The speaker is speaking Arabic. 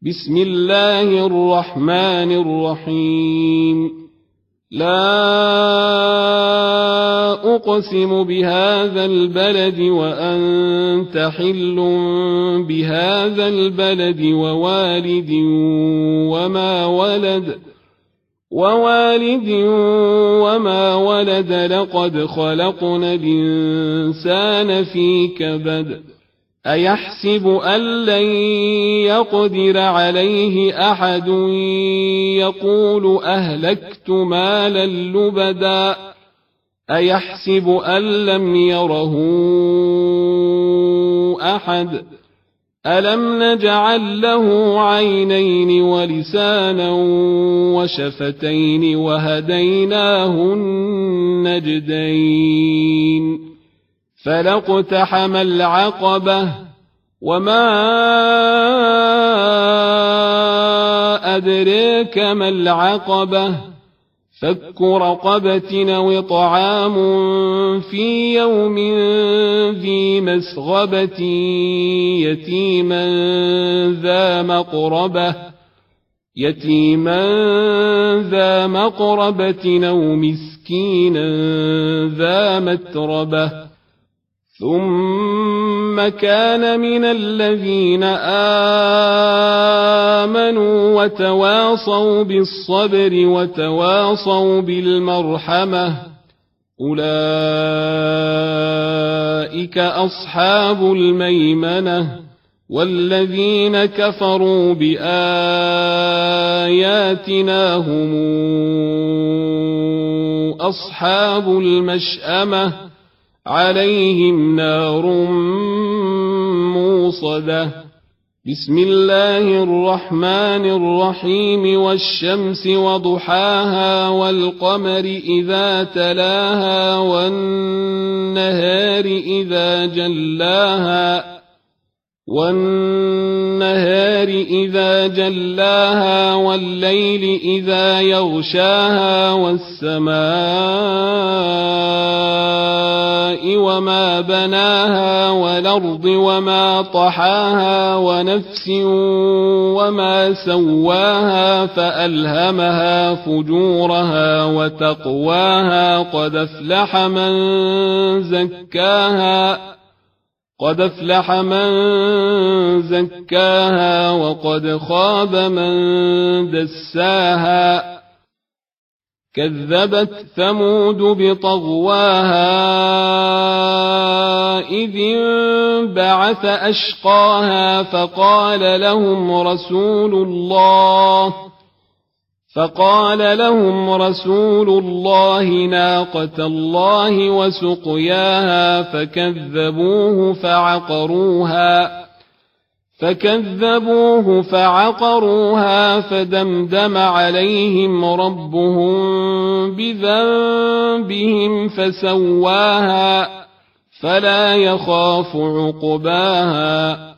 بسم الله الرحمن الرحيم لا أقسم بهذا البلد وأنت حل بهذا البلد ووالد وما ولد لقد خلقنا الإنسان في كبد أيحسب أن لن يقدر عليه أحد يقول أهلكت مالا لبدا أيحسب أن لم يره أحد ألم نجعل له عينين ولسانا وشفتين وهديناه النجدين فلاقتحم العقبة وما أدريك ما العقبة فك رقبة أو طعام في يوم ذي مسغبة يتيما ذا مقربة أو مسكينا ذا متربة ثم كان من الذين آمنوا وتواصوا بالصبر وتواصوا بالمرحمة أولئك أصحاب الميمنة والذين كفروا بآياتنا هم أصحاب المشأمة عليهم نار موصدة بسم الله الرحمن الرحيم والشمس وضحاها والقمر إذا تلاها والنهار إذا جلاها والليل إذا يغشاها والسماء وما بناها والأرض وما طحاها ونفس وما سواها فألهمها فجورها وتقواها قد أفلح من زكاها وقد خاب من دساها كذبت ثمود بطغواها إذ انبعث أشقاها فقال لهم رسول الله ناقة الله وسقياها فكذبوه فعقروها فدمدم عليهم ربهم بذنبهم فسواها فلا يخاف عقباها